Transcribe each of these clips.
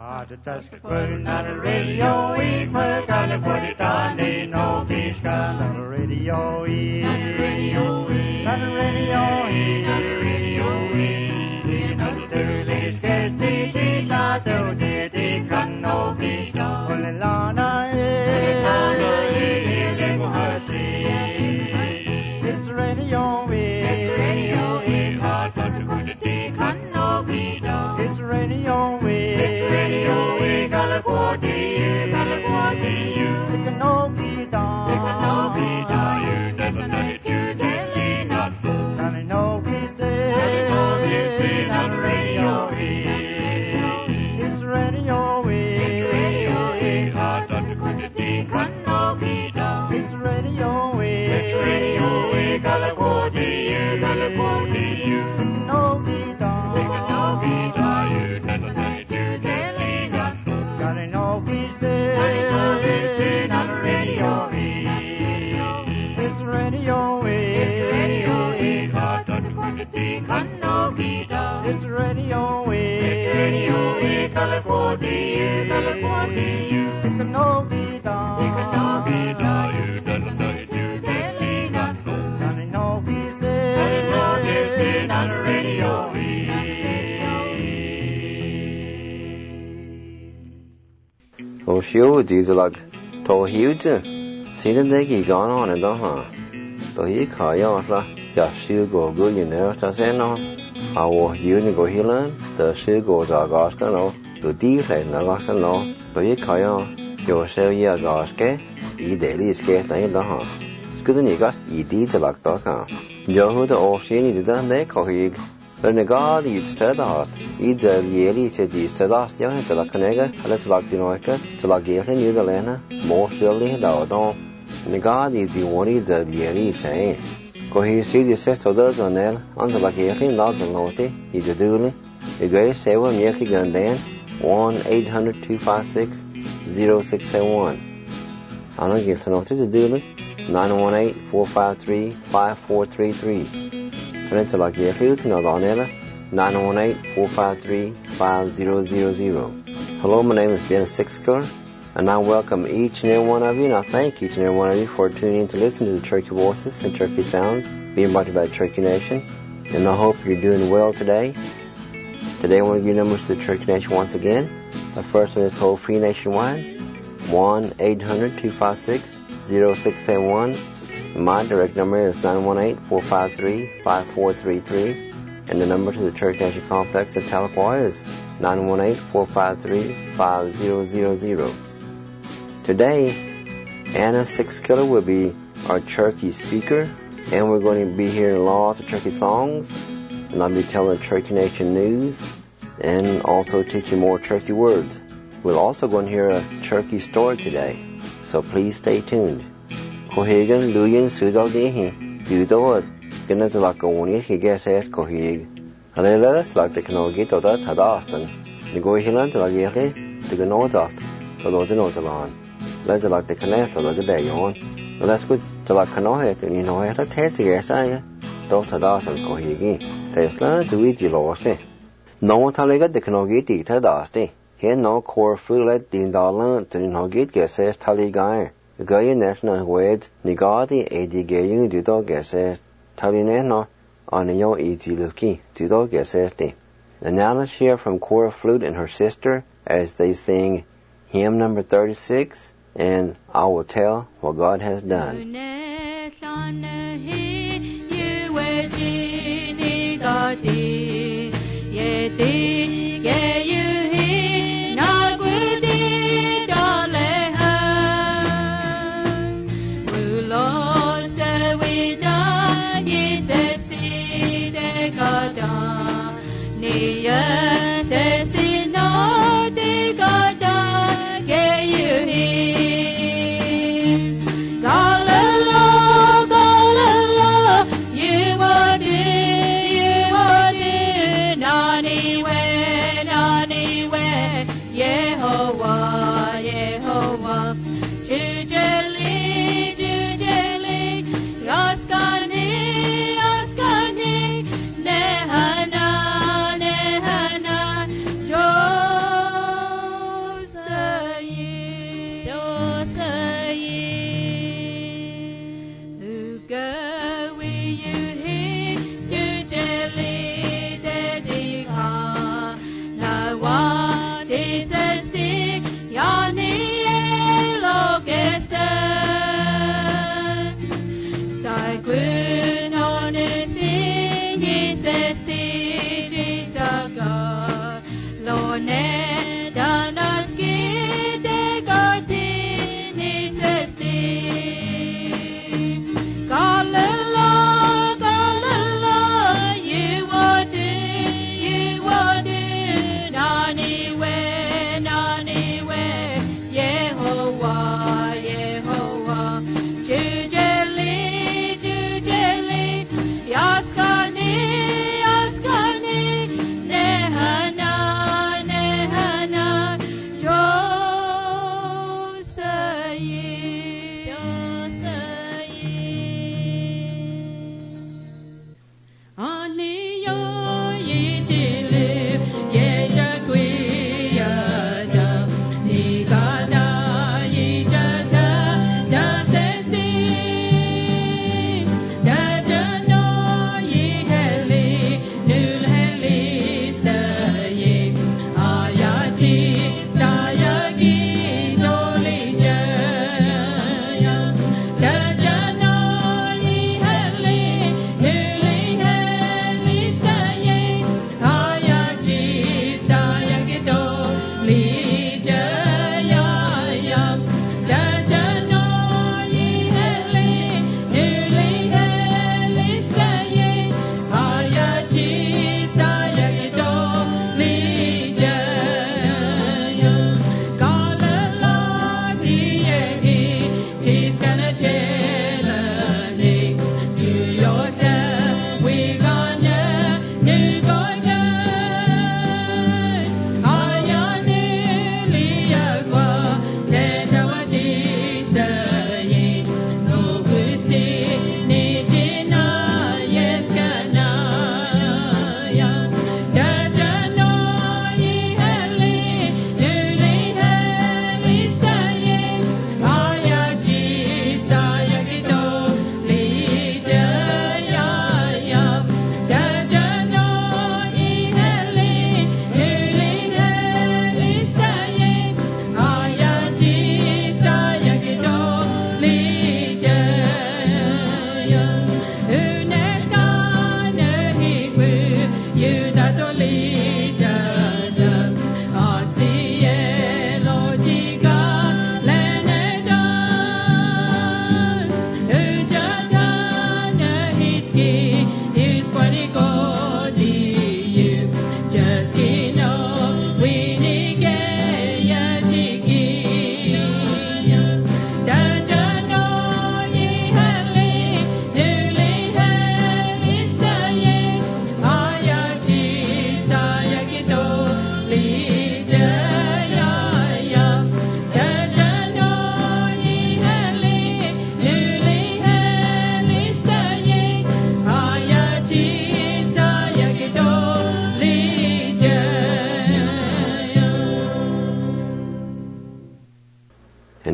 Oh, sure, dieselag. To huge. See the day gone on and on. To he call you, just shoe go good, you know, just say no. How was you to go healing? The shoe goes a gospel, no. To deep like no gospel, no. To he call you, sell you a gospel, eat daily skate, I don't. Good and you got eat dieselag, dog. You who the old shiny did that, they call you. When the God eats to the heart, eat the yearly to these to last young to la canega, a little like the noica, to la gate in the lena, more surely the odon. And the God is the one the yearly saying. Go here see the sister does on there, under la gate in lots of naughty, he's a dooley. The great 7 Yankee gun then, 1-800-256-0671. I don't give to know to the dooley, 918-453-5433. Peninsula like the Hilton or Donella, 918-453-5000. Hello, my name is Dennis Sixker, and I welcome each and every one of you, and I thank each and every one of you for tuning in to listen to the Turkey Voices and Turkey Sounds, being brought to you by the Turkey Nation, and I hope you're doing well today. Today I want to give you numbers to the Turkey Nation once again. The first one is toll-free nationwide, 1-800-256-0671. My direct number is 918-453-5433, and the number to the Church Nation Complex in Tahlequah is 918-453-5000. Today, Anna Sixkiller will be our Turkey speaker, and we're going to be hearing lots of Turkey songs, and I'll be telling Turkey Nation news, and also teaching more Turkey words. We're also going to hear a Turkey story today, so please stay tuned. Cohegan, Luyan, Sudaldihi, Dudo, Ginatalakonia, he gets at Coheg. A little like the Canogi to that had Austin. The Gohiland, like Yaki, the Gnozat, the Lord Nozalan. Let's like the Canet or the day on. Let's go to like Canohet, and you know, I had a taste to guess, I don't had Austin Cohegi. Tesla to eat the lossy. No one tell the Canogi to Dasti. Here no core food let Dean Darlan to no get guess as Tally Guy. The guy national words, Nigadi, Edigayu, do dog guess, Talineno, on your easy looky, do dog guess. And now let's hear from Cora Flute and her sister as they sing hymn number 36, and I will tell what God has done.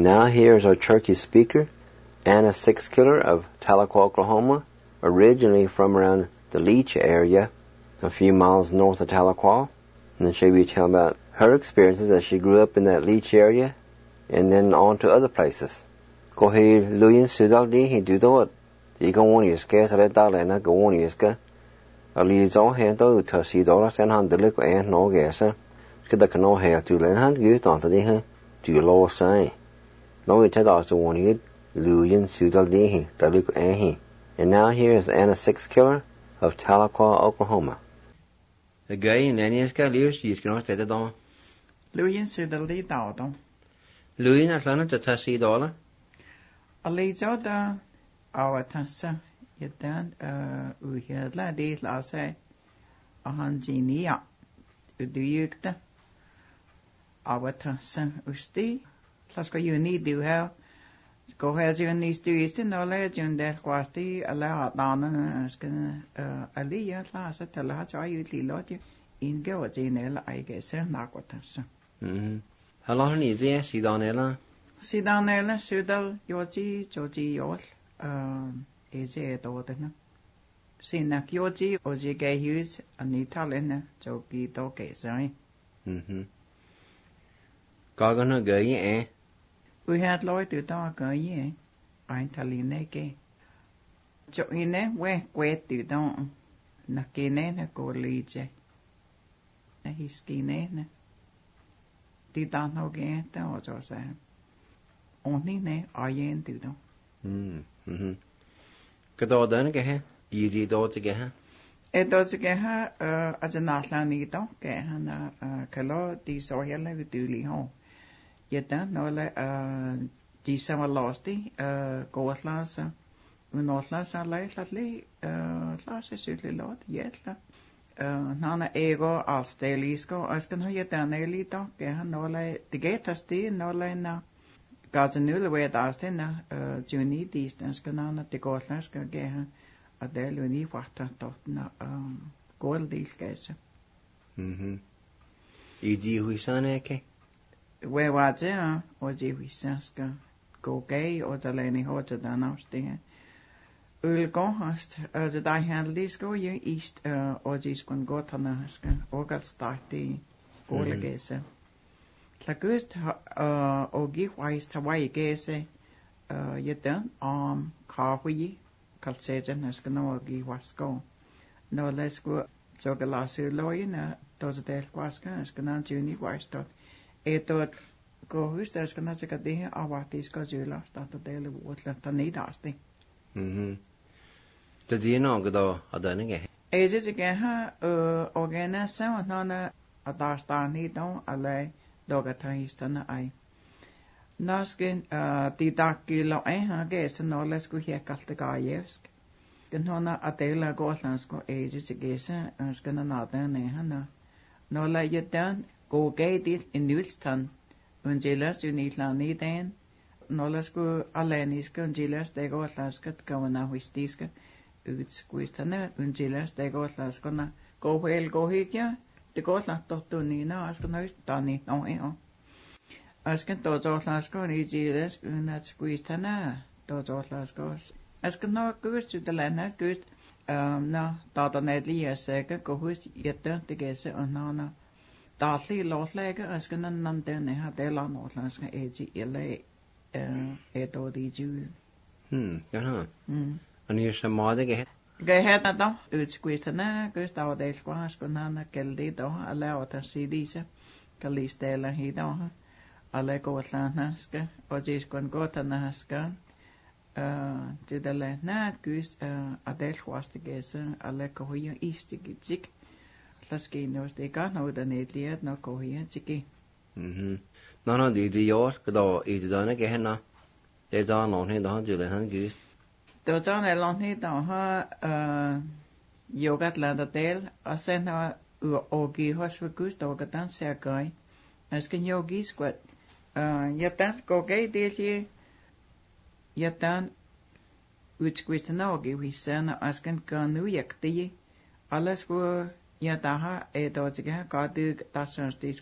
And now here's our Cherokee speaker, Anna Six Killer of Tahlequah, Oklahoma, originally from around the Leech area, a few miles north of Tahlequah. And then she'll be telling about her experiences as she grew up in that Leech area, and then on to other places. Ko he luyin sudal di he do do it. Di go one is ke sa le da le na go one is ke. Ali zo he do to si do la sen han de le ko en no ge sa. Ke da no he tu le han gu ton ta di he. Tu lo sai. No we ta da so one he luyin sudal di he da le ko en he. And now here is Anna Six Killer of Tahlequah, Oklahoma. The guy in any is ka liu si is no sta da do. Luyin sudal di da do. Luyin atlana ta si do la. Ali zo da awatasa yedan uhedla di la se ahanjinia uduyukta awatasa usti lasko yuni du ha go ha juni stu is no le jun der kwasti ala dana skan ali ya la sa tala cha yu li lo ti in ge wa jine la ai ge se na kwatasa How long ni je si do ne la Sidanela sudal yoji joji yol eje dodena sinak yoji oji gehus anitalena jogi doge sai Gagana gay eh We had loy to dog ye ein taline ke jo ine we kwet tu don nakine na ko lije na hiskine na ti dan ho ge ta o jo sa Only ne ayen tu do. Kado dan ke hai easy do ke hai E do ke ha ajanatla ni do ke ha na kalo di so hele vi du li ho. Yeta no le di sama losti goatla sa unotla sa le latli la se sutli lot yetla nana ego alstelisko askan ho yeta ne li do ke ha no le digetasti no le na Gad yn nŵl y wed asdyn na juni distans gynna di gollas gan geha a del yn I wata dot na gol dil gesa. I di huisan eke? We wadze o di huisan ska go gei o da leni hota dan afstinge. Ul gohast de da handel sko je ist o di skon gotana ska o gal starti gol gesa. La gust ogi wais Hawaii gese yedan kahui kalsejan haskano ogi wasko no lesku jogalasu loina dos del kwaska haskana juni waistot etot go hust haskana chakade awatis ka jula stata del wotla tanidasti The dino gado adanige eje ge ha ogena sa nana adastani don ale Dogata histana ai. Naskin di dakki lo ha gesa no lesku hekalte gajesk. Gen hona atela gotlandsko eje gesa skana nada ne hana. No la yedan go gated in nulstan. Unjelas unitlani den. No lesku aleniska unjelas de gotlandskat gavana huistiska. Utskuistana unjelas de gotlandskona go hel go hikja. Det går langt dotto nina aska nøst dani no eo. Aska dojo lasko ni jiles unat squistana dojo lasko. Aska no gust ut lana gust na data nedli sega go hus yetta de gese onana. Datli lotlega aska nan den ha de la no laska eji ele eto di ju. Ja. En hier is madige Geheta do utskuistana gust av del squasko nana keldi do ala ota sidisa kalistela hido ale gotlana ska ojis kon gotana ska tidale na gust adel squastigesa ale kohuya istigitsik laski nostika no da netliet no kohuya chiki no di yor kdo I dana gehna de da no he da jule han gust Då John är långt hit har yogat landa del och sen har ogi hos för gust och att dansa gai. Jag ska yogi squat. Jag tant gå gai del jag tant utskvistna ogi vi sen jag ska gå nu yakti. Alles går jag daha är då jag går du dansar disco.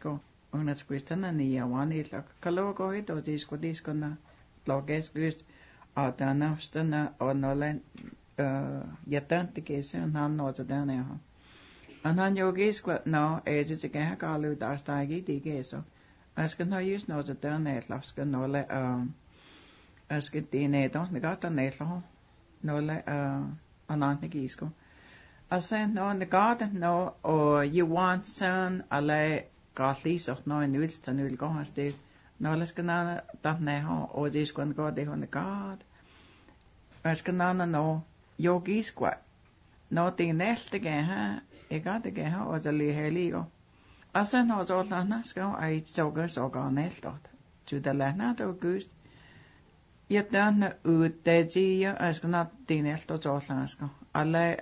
unas kuistana ni yawanila kalogo hito diskona logeskust atanastana onolen jätäntikese han nota dane ha anan yogis kwa no ejike kalu dastagi digeso askan no just nota dane laskan nole askan dine to negata netlo nole anan gisko asen no negata no o you want son ale Garlis och nå en ulsta nu gå hans det nolskana tanne ha och det ska gå det hon god askana no yogis kwa no det nästa ha det ha och det li heligo asen har så lana ska ai såga så nästa till det lana då gust jättan ut det ge askana det nästa så lana ska alla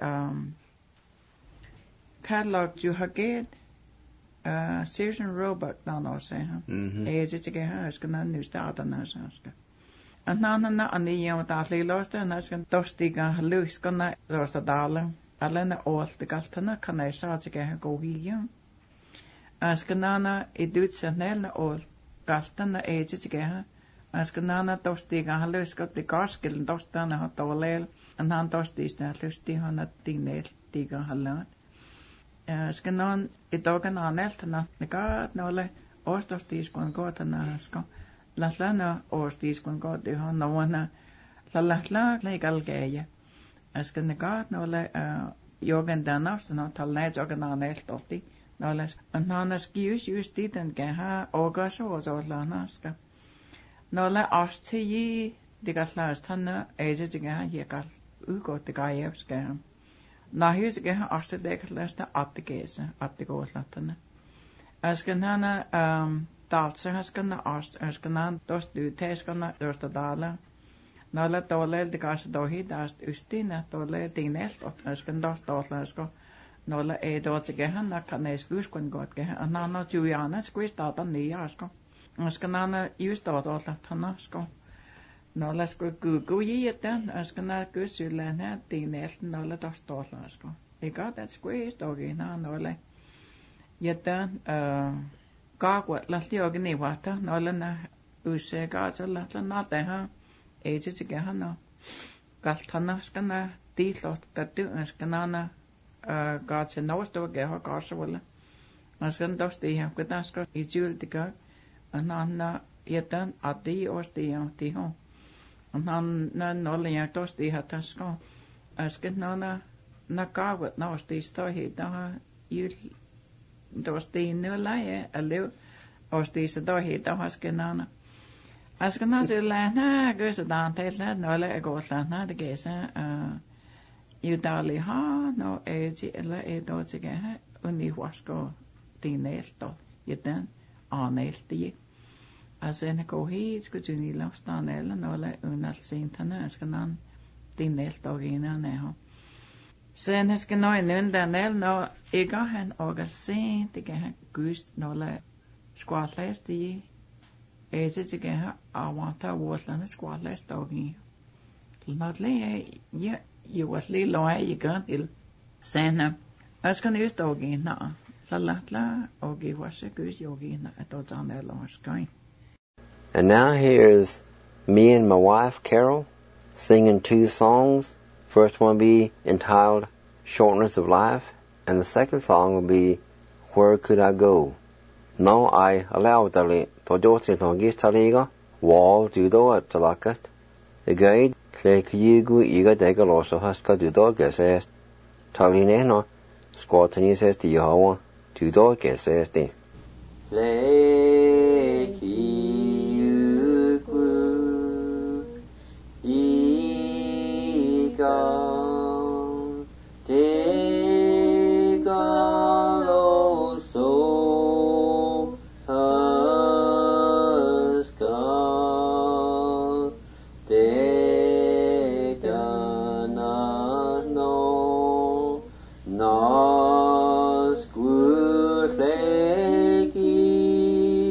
catalog du har get Sears and Roebuck no say ha ejike ha skana nu starta na ska anna ani yam ta lilosta na skan tostiga luskana rosta dala alena olta galtana kana saatike ha go hiya askanana idutsanelna ol galtana ejike ha askanana tostiga luskotti kaskel tostana ha tolel anhan tostista lusti hana tinel tiga halat skanan itogan aneltana nekat nolle ostostiskon kotana ska laslana ostiskon koti han novana lallatla leikalgeja askan nekat nolle jogen danastana talne jogen aneltotti nolle annanas kius justiten geha ogaso zollanaska nolle asti digaslastana ejega jekal ugotigajevska Nahyusike arstedeklasta attikooslattana. Askanana taltsahaskana askanan tosta yhteiskonna tosta daala. Noilla tolleelti kanssa tohi taast ystinä tolleen tiineltot askan tosta oslasko. Noilla ei tootsekehän nakkaneis kyskon kotkehän. Anna juujana skuistata niin asko. Askanana just tootlattanasko. Nolla sko kuujietan askana kysyllä nähtiin että nolla tostollasko. Eikä tätä skuistogi nolle. Jätän kaakut lähti oikein niin vahta nolla nä usse kaatella nateha ei se sekähän no. Kaltana skana tiitlot kattu askana kaatse nousto keho kaasvulle. Askan tosti ihan kutasko itsyltika anna jätän ati osti ja tiho. Han nolle ja tosti hatasko asket na kaavut nosti stohi taha yl tosti nulla ja alu osti se tohi taha skenana askena sillä nää kysytään teiltä nolle ekosla te kesä jutali ha no ei sillä ei totsike uni huasko tinelto joten aanelti Asen kohi skutuni laustanella nolle unalsintana skanan tineltogina neho. Sen heske noin nyndanel no igahen ogasin tigehän kyst nolle squatlästi ei se tigehän avata vuoslana squatlästogi. Tilmatle ja juosli loe igan til sen askan ystogina sallatla ogi huasse kys jogina etotanella askai. And now here's me and my wife, Carol, singing 2 songs. First one will be entitled Shortness of Life, and the second song will be Where Could I Go? Now I allow the Tojotin on Gistaliga, Wall Judo at Talakat, the guide, Clay Kuyigu, Iga Degaloso Haska Judo Gesest, Talineno, Squatani says to Yahawa, Judo Gesesti. Nas good legi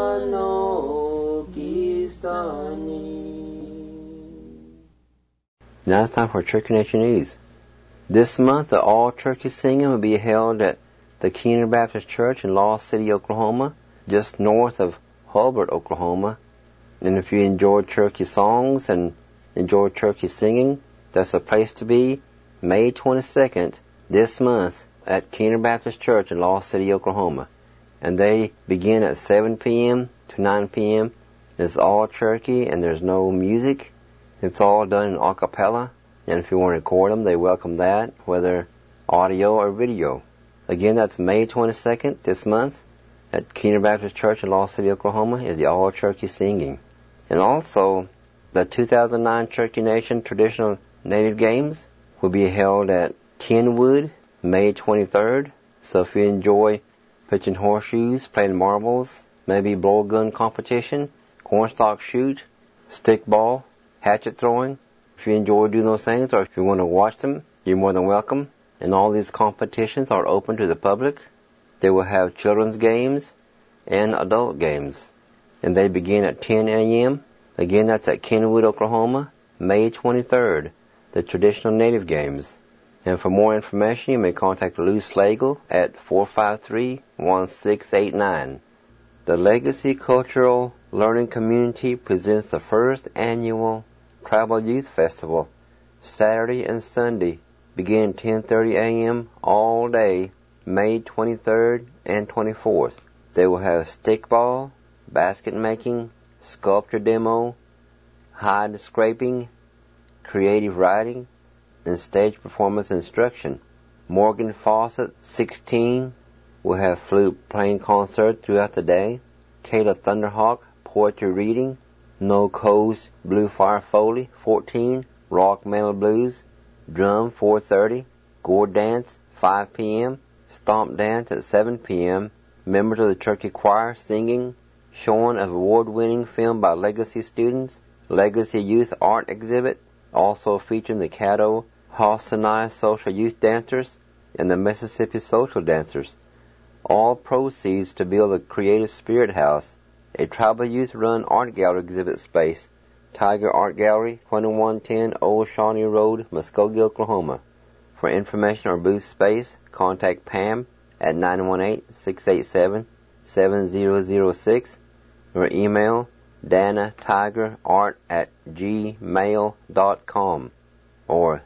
Now it's time for Turkey Nation News. This month, the all-turkey singing will be held at the Keener Baptist Church in Lost City, Oklahoma, just north of Hulbert, Oklahoma. And if you enjoy turkey songs and enjoy turkey singing, that's a place to be. May 22nd, this month, at Keener Baptist Church in Lost City, Oklahoma. And they begin at 7 p.m. to 9 p.m. It's all turkey and there's no music. It's all done in a cappella. And if you want to record them, they welcome that, whether audio or video. Again, that's May 22nd, this month, at Keener Baptist Church in Lost City, Oklahoma, is the all turkey singing. And also, the 2009 Turkey Nation Traditional Native Games will be held at Kenwood, May 23rd. So if you enjoy pitching horseshoes, playing marbles, maybe blowgun competition, cornstalk shoot, stickball, hatchet throwing, if you enjoy doing those things or if you want to watch them, you're more than welcome. And all these competitions are open to the public. They will have children's games and adult games. And they begin at 10 a.m. Again, that's at Kenwood, Oklahoma, May 23rd, the Traditional Native Games. And for more information, you may contact Lou Slagle at 453-1689. The Legacy Cultural Learning Community presents the first annual Tribal Youth Festival, Saturday and Sunday, beginning 10:30 a.m. all day, May 23rd and 24th. They will have stickball, basket making, sculpture demo, hide scraping, creative writing, and stage performance instruction. Morgan Fawcett, 16, will have flute playing concert throughout the day. Kayla Thunderhawk, poetry reading. No Co's Blue Fire Foley, 14, Rock Metal Blues. Drum, 4:30. Gourd Dance, 5 p.m. Stomp Dance at 7 p.m. Members of the Turkey Choir singing. Showing of award-winning film by Legacy students. Legacy Youth Art Exhibit, also featuring the Caddo Hausanai Social Youth Dancers and the Mississippi Social Dancers. All proceeds to build the Creative Spirit House, a tribal youth-run art gallery exhibit space. Tiger Art Gallery, 2110 Old Shawnee Road, Muskogee, Oklahoma. For information or booth space, contact Pam at 918-687-7006 or email danatigerart@gmail.com or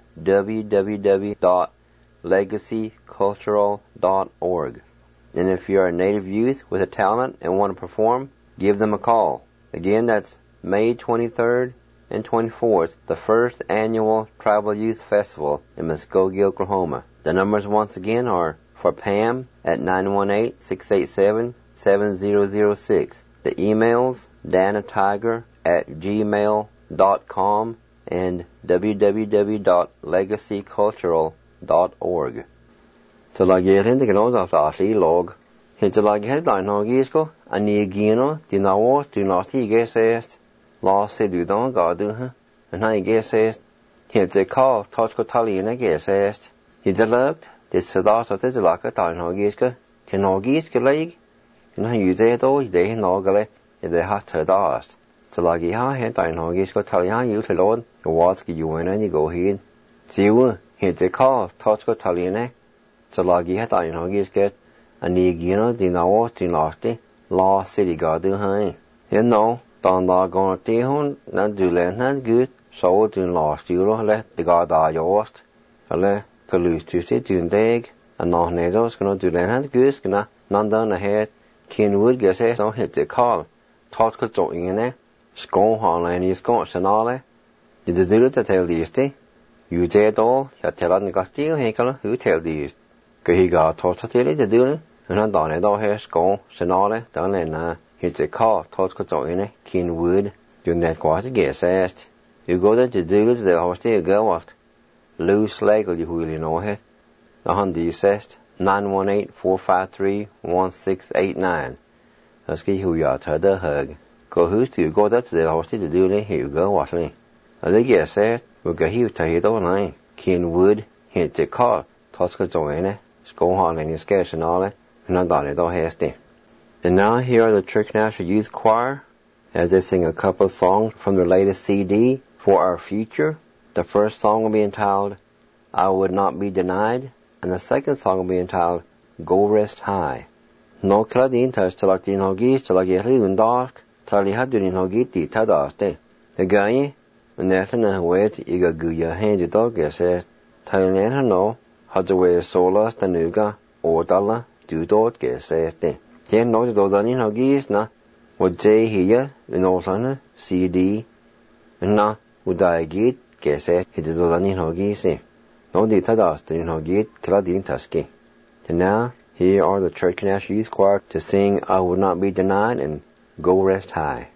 www.legacycultural.org. And if you are a Native youth with a talent and want to perform, give them a call. Again, that's May 23rd and 24th, the first annual Tribal Youth Festival in Muskogee, Oklahoma. The numbers once again are for Pam at 918-687-7006. The emails, danatiger@gmail.com and www.legacycultural.org. So like you think you know the log. It's like head line no gisko ani gino dinawo do not gesest lost se do don gadu and I gesest it's a call touch ko tali na gesest it's a looked this sadat of the like a line no gisko to no gisko leg and I use it all they no gale they have to dast so like ya head line no gisko tali ya you to lord what you when and you go here jiu it's a call touch ko tali na so like ya line no gisko ani gino dinawo tin losti Lost City gadu hai you know don da gon ti hon na du len han good so tin lost you le the god da yost ale kalus tu se tun deg and no ne dos gonna do len han good gonna nan dan ahead Kenwood gese no hit the call thought ko to in ne skon han len is ko sanale did the do to tell these ti you did all ya tell an gasti he kala who tell these ke he got thought to tell the do and I don't know here school sonale don't hit the call thought ko to in Kenwood doing that quite get asked you go there to do the hostel go what loose leg you really know it the hundi says 918-453-1689 that's ki who you are to the hug go who's to go there to the hostel to do it here go what me I think yes we go here to hit on Kenwood hit the call thought ko to in school hall and is scarce and all and I don't know hasty. And now here are the Church National Youth Choir as they sing a couple of songs from their latest CD, For Our Future. The first song will be entitled, I Would Not Be Denied, and the second song will be entitled, Go Rest High. No Kladin touch Talakdin Hogis, Talagirun Dark, Talihadun Hogiti Tadaste. The guy, when there's a wait, Iga Guya Handy Dog, says, Thailand no, Hadaway Solas, Tanuga, or Dalla, do dot, says they. Then no, the Dodanin Hogis, na, would say here, in Old CD, and na, would I get, says, he did Dodanin Hogis, no, the Tadastin Hogit, Kladin Tusky. And now, here are the Church National Youth Choir to sing I Would Not Be Denied and Go Rest High.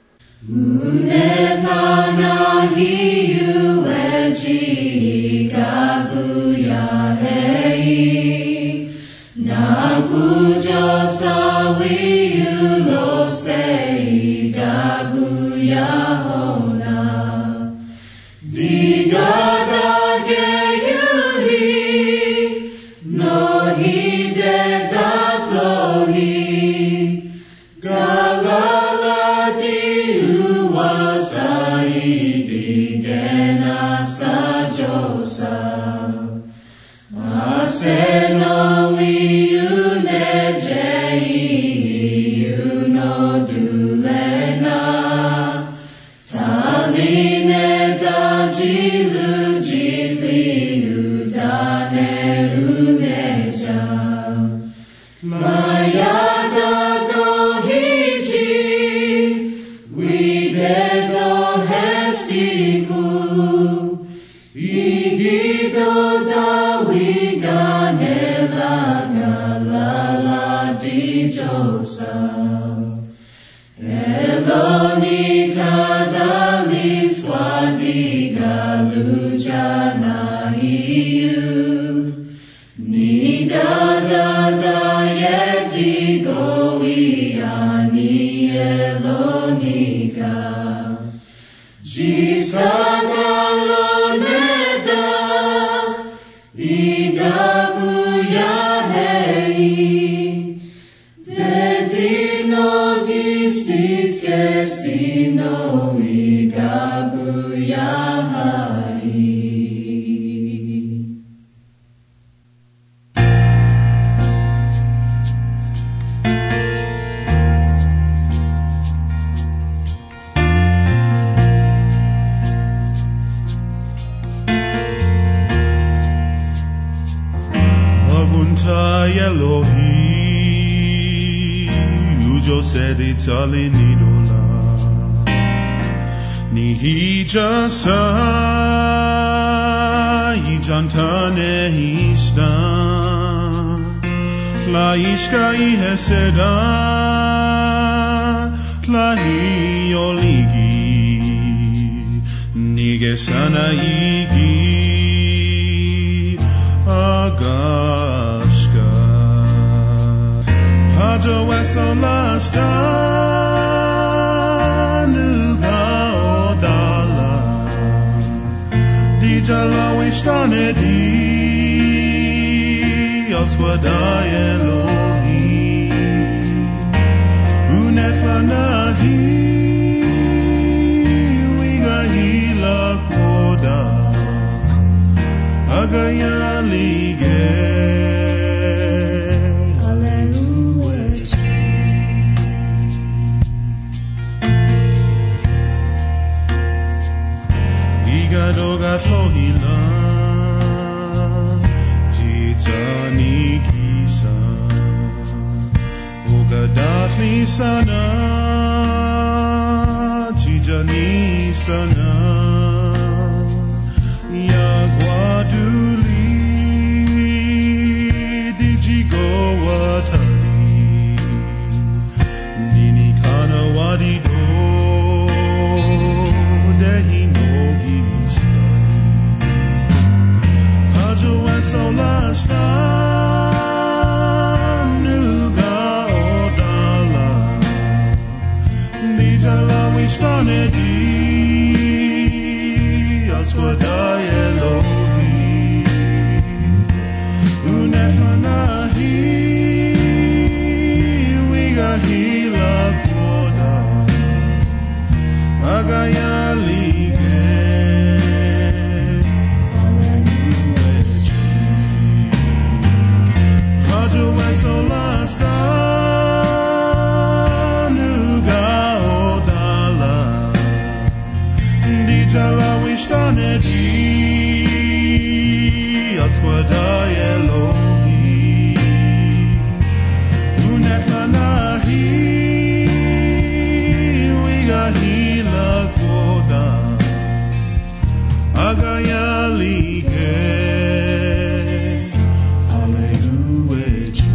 hila koda agaya lige aleluechi haju vesolasta nuga odala dijala wishtanedi atswada Elohi unekanahi wigahila koda agaya lige aleluechi.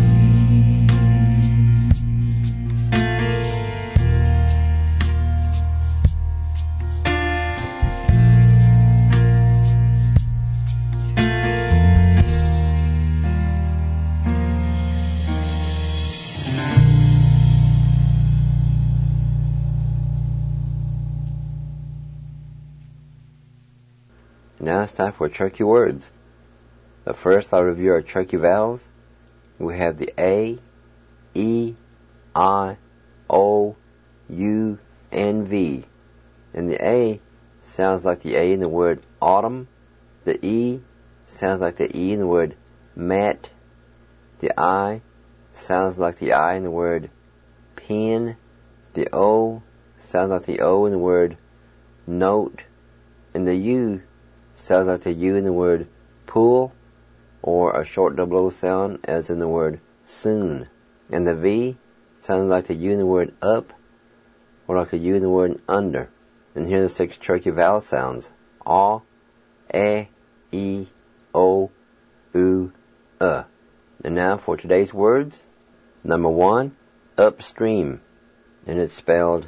Now it's time for Cherokee words. But first I'll review our Cherokee vowels. We have the A, E, I, O, U, and V. And the A sounds like the A in the word autumn. The E sounds like the E in the word mat. The I sounds like the I in the word pen. The O sounds like the O in the word note. And the U sounds like the U in the word pool, or a short double O sound as in the word soon. And the V sounds like the U in the word up, or like the U in the word under. And here are the 6 Cherokee vowel sounds: A, E, O, U, And now for today's words. Number 1, upstream. And it's spelled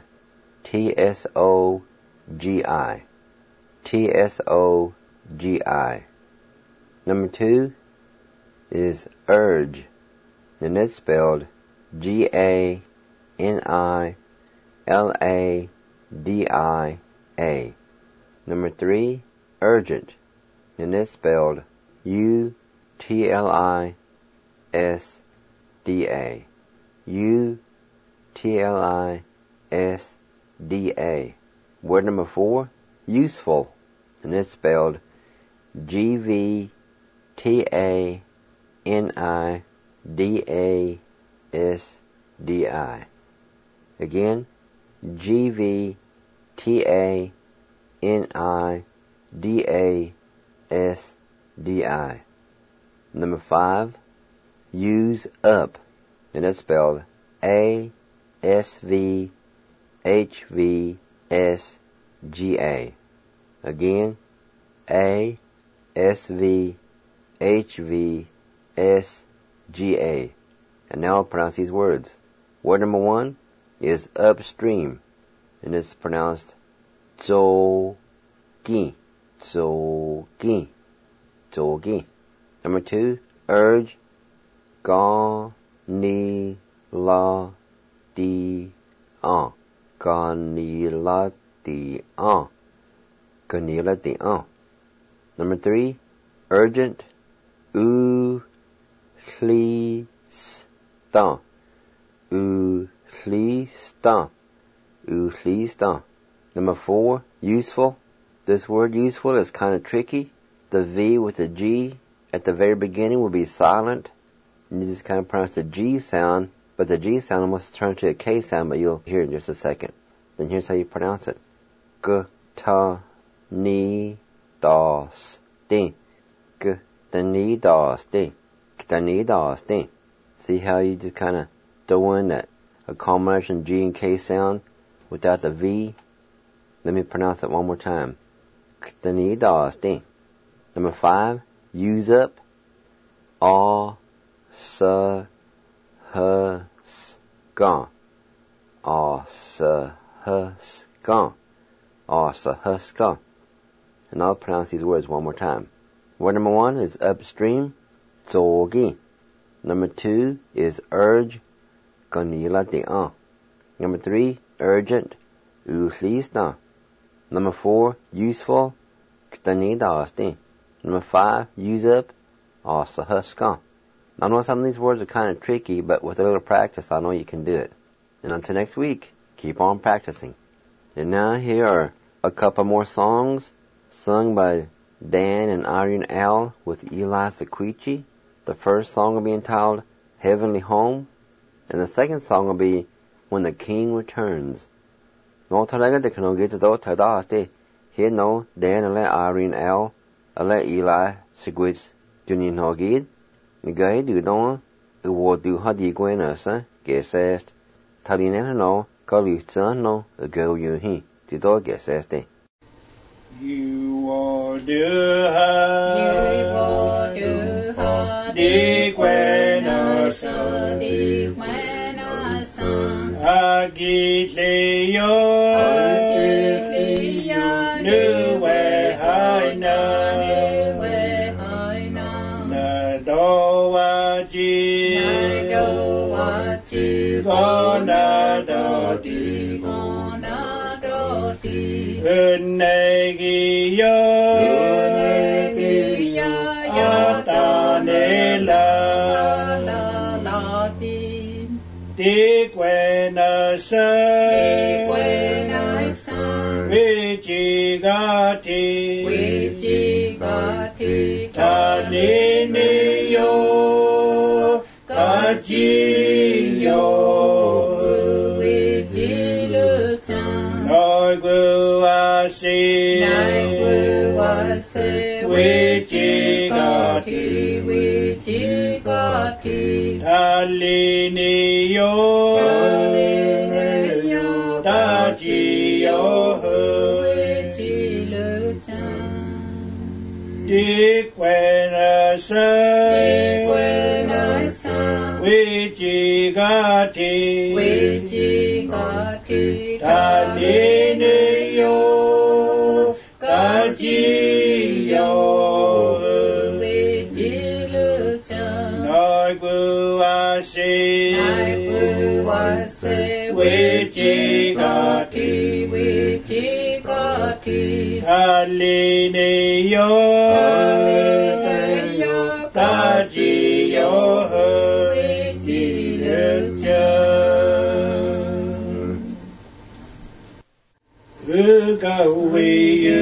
T-S-O-G-I. T-S-O-G-I. Number 2 is urge, and it's spelled G-A-N-I-L-A-D-I-A. Number 3, urgent, and it's spelled U-T-L-I-S-D-A. U-T-L-I-S-D-A. Word number 4, useful, and it's spelled G-V-T-A-N-I-D-A-S-D-I. Again, G-V-T-A-N-I-D-A-S-D-I. Number 5, use up, and it's spelled A-S-V-H-V-S-G-A. Again, A-S-V-H-V-S-G-A. And now I'll pronounce these words. Word number 1 is upstream, and it's pronounced Zogi. Zogi. Zogi. Number 2, urge, Ga-ni-la-di-an. Ga-ni-la-di-an. Ga-ni-la-di-an. Number 3, urgent, U-hli-stan. U-hli-stan. U-hli-stan. Number 4, useful. This word useful is kind of tricky. The V with the G at the very beginning will be silent. And you just kind of pronounce the G sound, but the G sound almost turns to a K sound, but you'll hear it in just a second. Then here's how you pronounce it. G-ta-ni-da-sti. G-ta-ni-da-sti. G-ta-ni-da-sti. See how you just kind of throw in that a combination G and K sound without the V? Let me pronounce it one more time. G-ta-ni-da-sti. Number 5, use up. A-sa-hus-gan. A-sa-hus-gan. A-sa-hus-gan. And I'll pronounce these words one more time. Word number 1 is upstream, Zogi. Number 2 is urge, Ga-ni-la-di-an. Number 3, urgent, U-hli-stan. Number 4, useful, G-ta-ni-da-sti. Number 5, use up, A-sa-hus-gan. I know some of these words are kind of tricky, but with a little practice, I know you can do it. And until next week, keep on practicing. And now here are a couple more songs sung by Dan and Irene L. with Eli Sequici. The first song will be entitled Heavenly Home, and the second song will be When the King Returns. No talaga de kano get to tada ste. Here no Dan and Irene L. Eli Sequici Dunin no gid. The guy do don wo do hadi gwenasa gesest. Taline no kalusa no go you he. Tido geseste. You are the high, the Gwenasa, Agitleyo, Nuwe Haina, Nadowaji, Gonadodi, Unegiyo, Atanela, Dikwenasa, Wichigati, Taliniyo, Kajiyo, Naiguwasi, Wichigati, Taliniyo, Tajiyo, Dikwenasa, Wichigati, Taliniyo, Kajiyo, Naiguwasi, Wichigati, Taliniyo, Tajiyo, Ugawiyu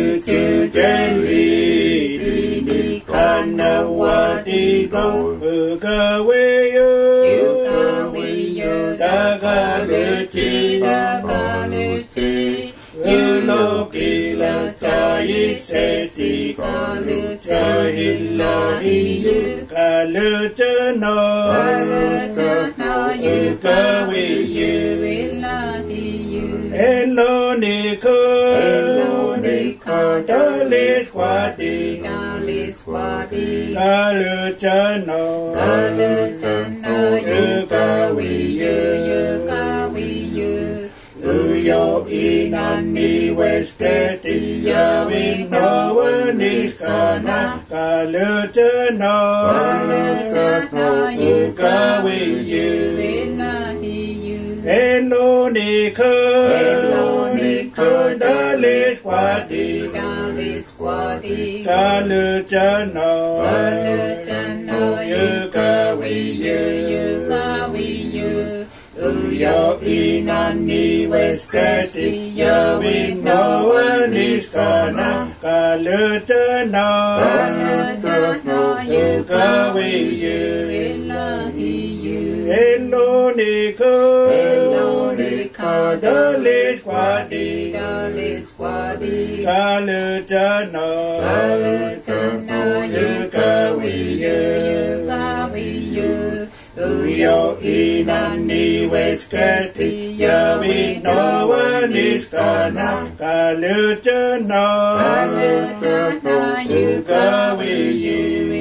tujeli, Kanawadigo, Ugawiyu, Tagaluchi, Ulokila Taisesti, Kaluchahilahiyu, Kalutano, Ugawiyu, Eloniko, Daliswadi, Kalutano, Ugawiyu, Uyo inani westesti, Yawin noa niskana, Kalutano, Ugawiyu, Eloniko, Daliswadi, Kalutano, Ugawiyu, Uyo inani westesti, Yawin noa niskana, Kalutano, Ugawiyu, Eloniko, Daliswadi, Kalutano, Ugawiyu, Uyo inani westesti, Yawin noa niskana, Kalutano, Ugawiyu.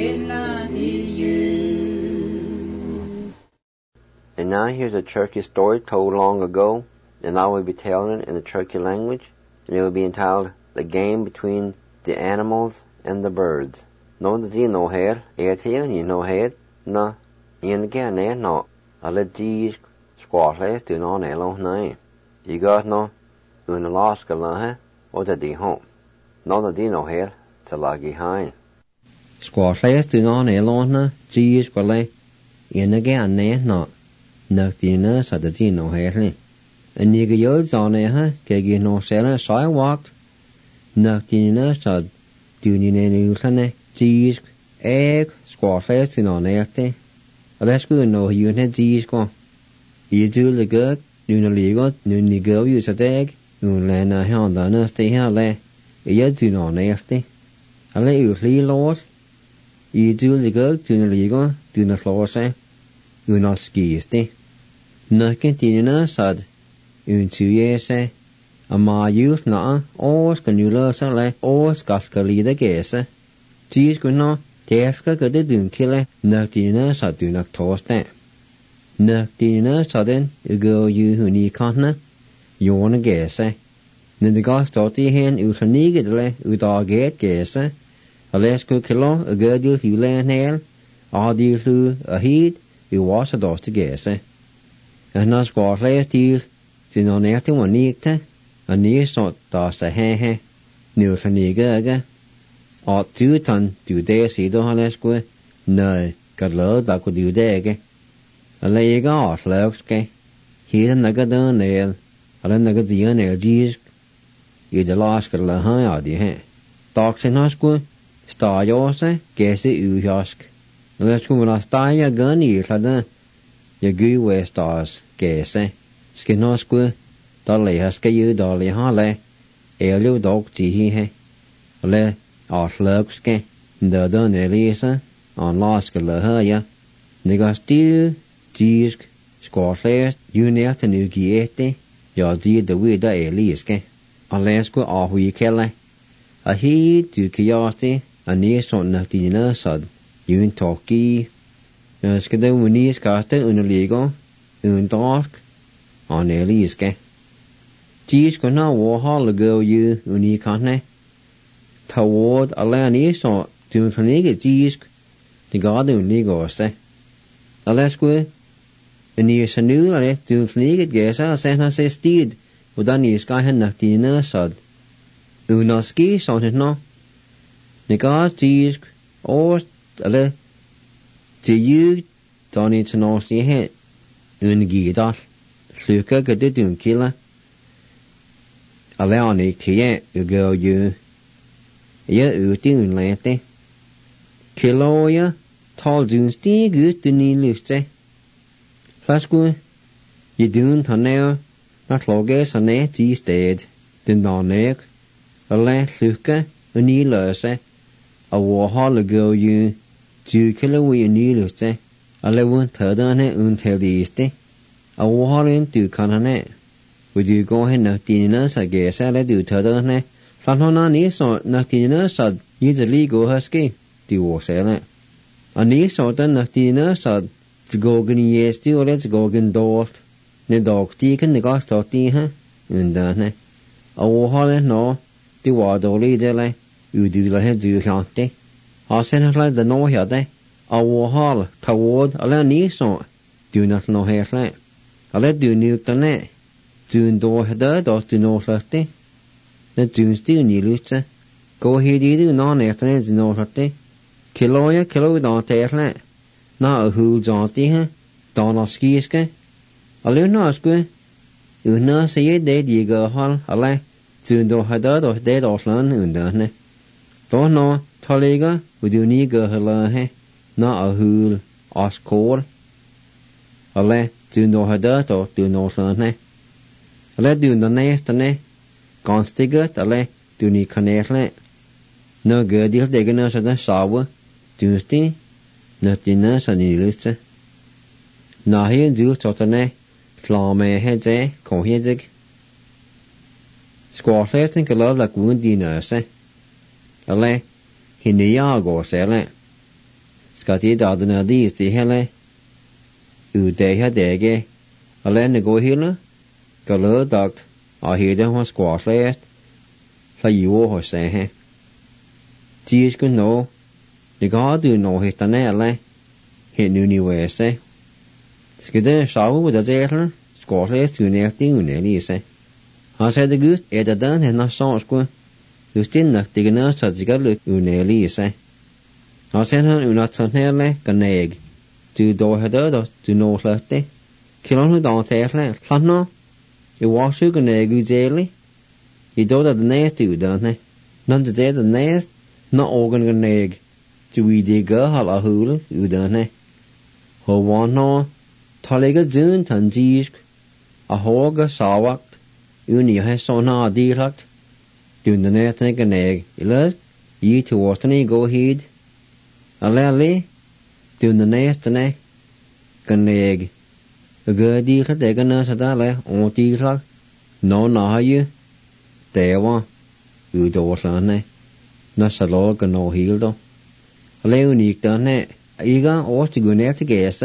And now here's a Cherokee story told long ago, and I will be telling it in the Cherokee language, and it will be entitled The Game Between the Animals and the Birds. No the no head, you no head, no, in again there no. I let these squash last to no alone name. You got no, in Alaska lah, or the home. No the no head, it's a loggy hind. Squash last to no alone, cheese, in again there no. Nökti nösa the zino herli. en nige jød zane ha kegi no sela sidewalk nak dinina sad dunine nusane jisk egg squarfest in on erte alasku no yune jisko yidul the good nuna ligot nuni go use a dag nuna handa na stay hele yidul on erte ale usli los yidul the good nuna ligot nuna slose nuna skiste nakin dinina sad un tuyese ama youth na os kanula sale os kaskalida gese tis kunno teska gade dunkile nakdina sadunak toste nakdina saden ugo you huni kanna yona gese nediga stoti hen usanigedle udaget gese alesku kilo ugo hule nel adilu ahid uwasa doste gese anas gwarle stil sin on erte wanikte ani sot da sa he nu sanige at du tan du de sido halesku nei kadlo da ku du dege alega aslauske hier naga da nel ala naga dia nel jis i de lasker la ha adi he taksen hasku sta jose gese ujask alesku mona sta ya gani sada ya gu westas gese skinosku dalle haske yu dalle hale elu dog ti he le aslugske da nelisa on laske le haya niga stil jisk skorlest unert nu giete ja di de wida eliske alesku ahui kelle a hi du kiasti ani son nakdina sad yun toki skal de unis kaste unligo un dorsk on eliske jisk na wo hal go yu unikane tawod alani so tunige jisk de gade unigo se alesku ni sanu ale tunige gesa sena se stid udani ska hen nakdina sad unaski son no niga jisk o ale til yu doni tnosti he ungidal sluka gade dunkila alani tie ugo yu ya utin lete kiloya tall dun stig ut ni lyste fasku yidun tanel na kloge sane ti sted den danek alle sluka uni løse a wo hal go yu 2 kilo we ni lyste alle won tadane un teliste a wo halin du kanane would you go hen na dinina sa gesa le du tadane fanhona ni so nakdina sad yidli go haske di wo sele ani so den nakdina sad tgogen yesti ole tgogen dort ne dokti ken ne gastoti ha undane awo hale no di wa doli dele udu la he du khante asen la de no hade awo hal tawod ala ni so du not no hefle ale du nu tane dun do hada do du no flte na dun sti ni lutse go hedi du no neftane no flte kiloya kilo do tehla na hu janti ha dona skiske alu no sku una se ye de diga hal ale dun do hada do de do slan undane do no toliga uduni go hala he na hu askol ale dun do hada do du no slan he ale dun do nestane konstigat ale duni kanele no gedil degena sada sawa tusti natina saniliste na hi du totane flame heze kohedig squatten kala la gundina se ale hinia go sele skati dadna di si hele ude ha dege ale ne go hila kala dakt a hede ho squatlest fa yu ho se he tis kun no ni ga du no hitane ale he nu ni wese skede shawu da zeher squatlest tu ne ti ni se ha se de gust da dan he na so sku justin na tigna sa zigalu uneli se ha se han unat sanele kaneg tu do hada do tu no late kilon da te fle fanno I walk you can egg daily. You don't have the nest do, don't they? None to the nest, not organ can egg. To we dig a hall hole, you don't they? Ho want no, Taliga Zun Tanjisk, a hog a sawak, Uni has so na dealakt. Doing the nest and an egg, illas, ye to Watany go heed. A lally, doing the nest and egg, can egg. A good deal at egg and us at alle, or deal, no, na you. There one, you do son, not a log and no heel. A leonic done it, eager or to go near to guess,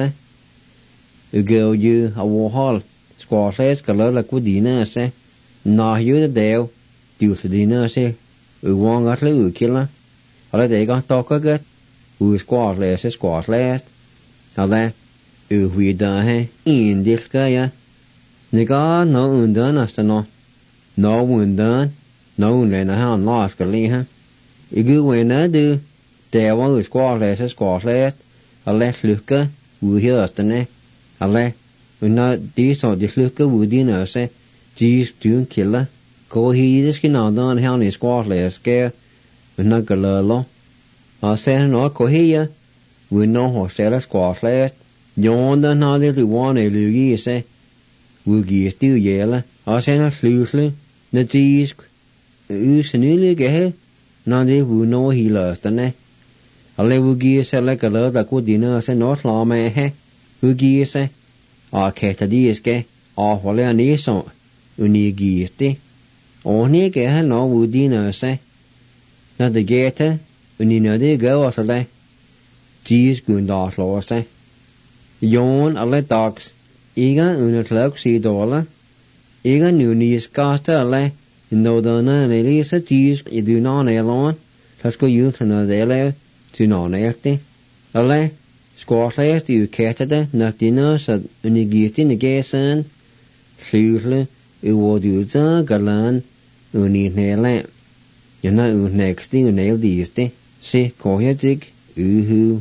You go you a war hall, squashes color like good dinner, say. Nah, you the dale, do to dinner, say. We won't at you killer. A let they got talk again. We squash last. A let you we done, in this guy, Nigga, no undone as to no. No undone, no then a hand lost a lee, You go when I do. There one squash last. A less looker, we hear us the neck. Alle, when not this or the fluker would dinner say, Geez, June killer. Go he this skin on down how his squash scare. When not gallo. I say no go here. We know how sell squash last. Yonder now little one a lugi say. We give still yellow. I say no flusely. The geez. You snilly get now they will know he lost the neck. Alle will give sell like a lot like good dinner say no law man. Ugi se, a keta diske, a hole a nison, unigisti. Oni ge no udina se. Na de gete, unina de go at le. Jeez gundas lo se. Yon alle dogs, iga unatlok si dollar. Iga nunis gasta le, no dona ne lisa jeez, you do non alone. Let's go you to no dele, to non elti. Alle, Squash you cated, not dinner, said unigiti negation, slewsly, you would use a galan, uni nail lamp. You're not next thing you nail these, see, call your jig, who.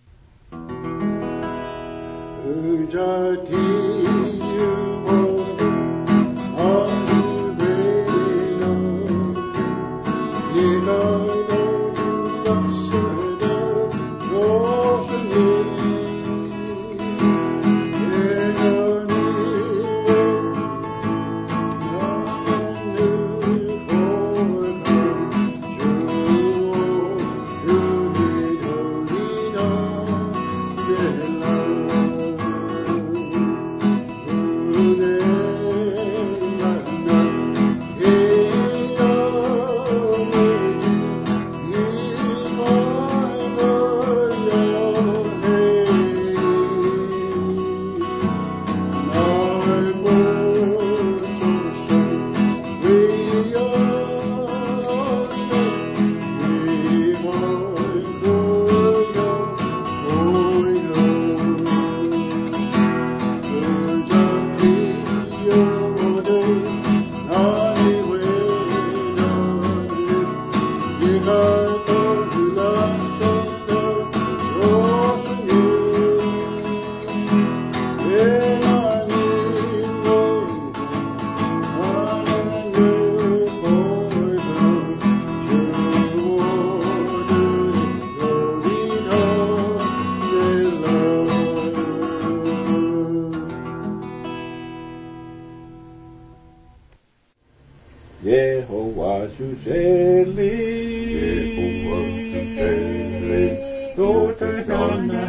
Jehovah suseli, Dotana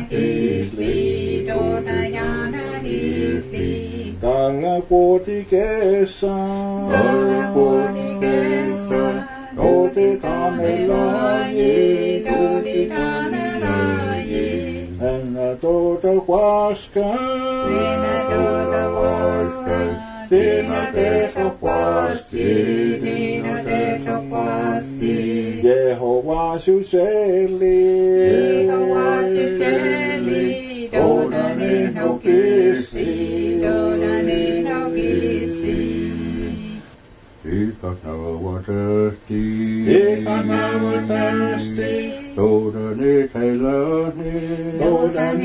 hitli, Dalla potikesa, Dote kanelaye, Enna tota quasca, Tina tetra quasti, Jehovah suseli, Donane no kisi, Ikanawa thirsty, Donane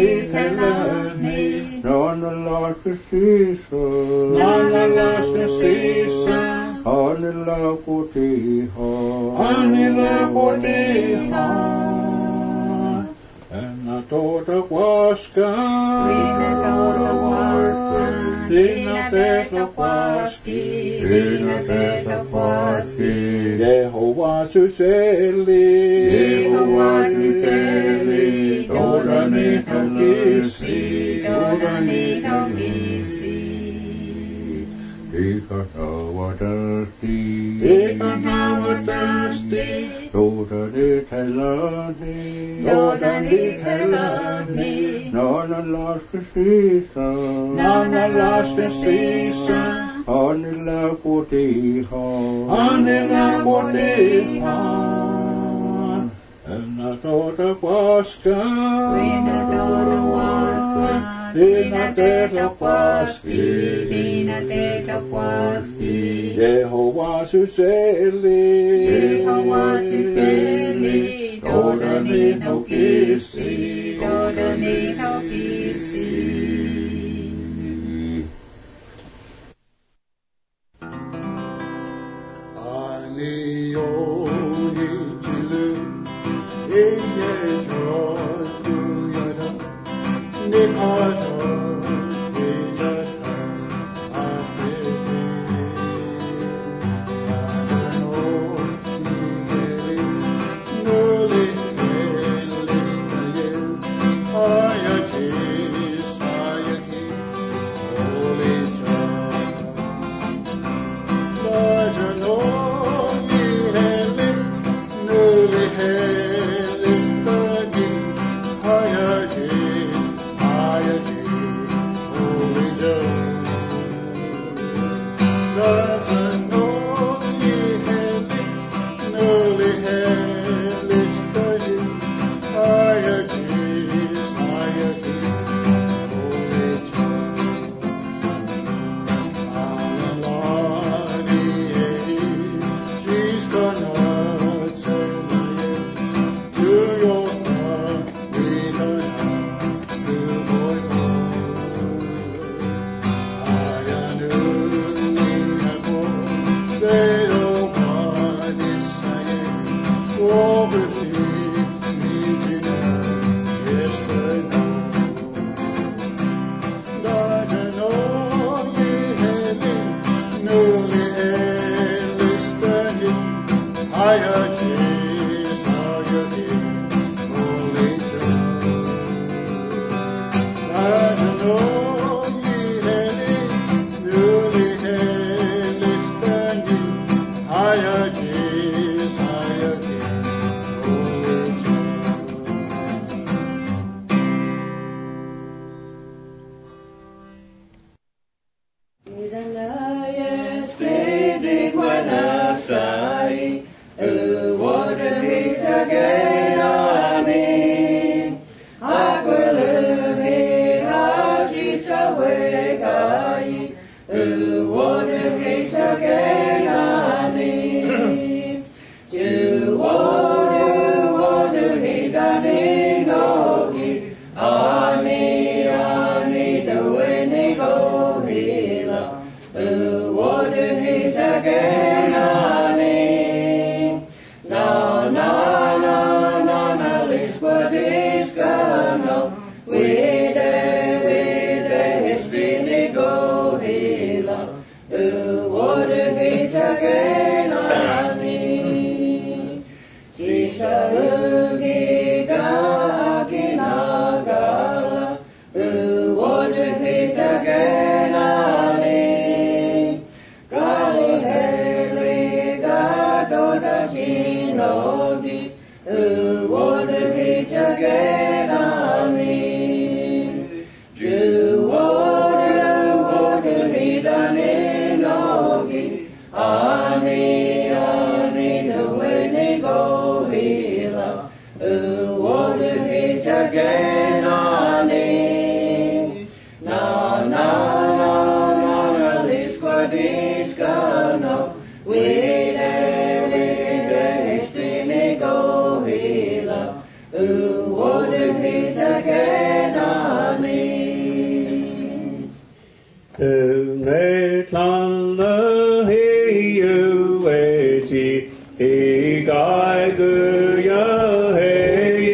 telani, None lost the season, kotiha. Anila kotiha. Enna tuota kuaska. Minä tuota kuaska. Sinä teetä kuasti. Sinä teetä kuasti. Jehova syseli. Jehova syseli. Todani hokisi. Todani hokisi. Ikanavatasti. Ikanavatasti. Todani telani. Todani telani. Nana laske sisa. Nana laske sisa. Anilla kotiha. Anilla kotiha. Enna tuota kuaska. Minä tuota kuaska. Sinä teetä kuasti. Sinä teetä kuaski. Jehova syseli. Jehova syseli. Todani hokisi. Todani hokisi. Ani ohi chilu. Eye jodu yada. Nikata. Tunetlanne hiuwe chi he gai gu ya he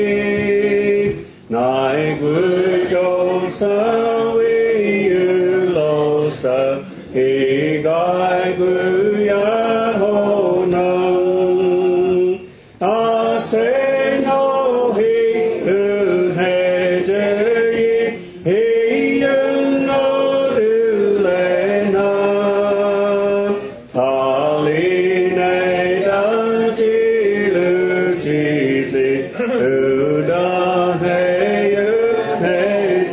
nai gu jo sa we yu lo sa he gai gu ya ho nang a se no he tu he je he yun no du le na ta li nei da chi lu chi li u da he yu he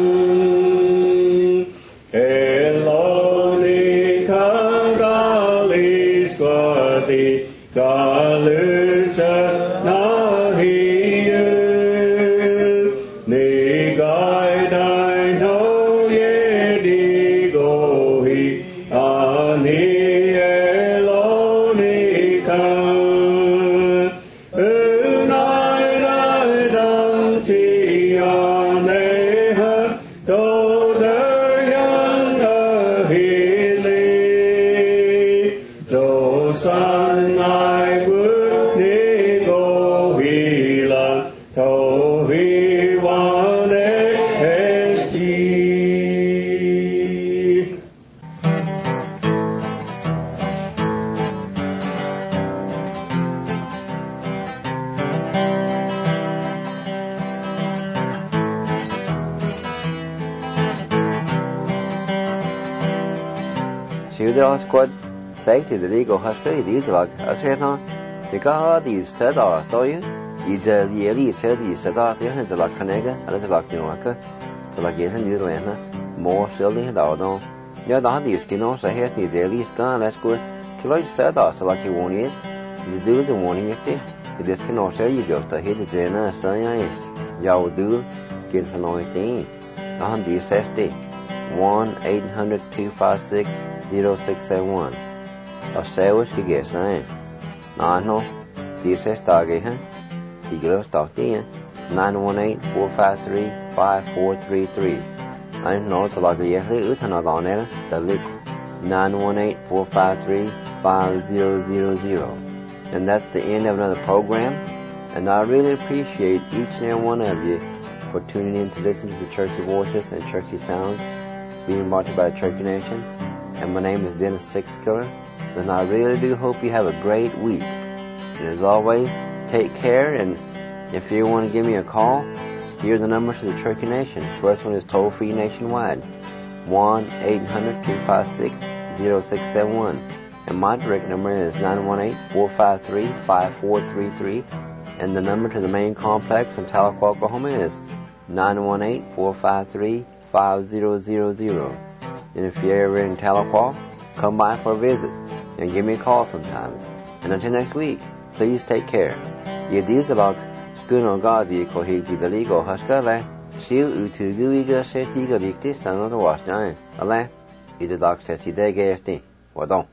jung elo ni ka ga li squa ti ga lu cha na hi yu ni gai dai no ye di go hi a ni elo ni ka u nai dai dang chi a ne ha do de yang a hi li do san nai gu ni go hi la to hi wa ne esti. Siúdá squad feictí de go hasca I díach a sé ná de gá í sedá dóú I de léí sedí sedá tína de le canige a le leachtíácha tá le géan ní lena mór silí dádá. Ja dá dís cinó sa héir ní délí gan leiscuir ciláid sedá sa le bhhaíad I dúil de bhhaíochtta I dis cinó sé I beocht a héad déna sain jau dúil cin fan áitín a han dí sestí 1-800-256-0671 a séhas go gé sain ná nó dí sestágathe I gluh tátíine 918-453-5433 ein nó tá le dhéchlaí utan a dánéile de lip 918-453-5000. And that's the end of another program, and I really appreciate each and every one of you for tuning in to listen to the Cherokee Voices and Cherokee Sounds being brought to you by the Cherokee Nation. And my name is Dennis Sixkiller, and I really do hope you have a great week. And as always, take care, and if you want to give me a call, here are the numbers to the Cherokee Nation. The first one is toll-free nationwide, 1-800-256-0671. And my direct number is 918-453-5433. And the number to the main complex in Tahlequah, Oklahoma is 918-453-5000. And if you're ever in Tahlequah, come by for a visit and give me a call sometimes. And until next week, please take care. Yedizalak, Skuno Gazi, Kohigi the Ligo Haskale, Seal Utuguiga Setiga Dictis, and other wash nine. Ale, Idadok Seti de Gesti, Wadon.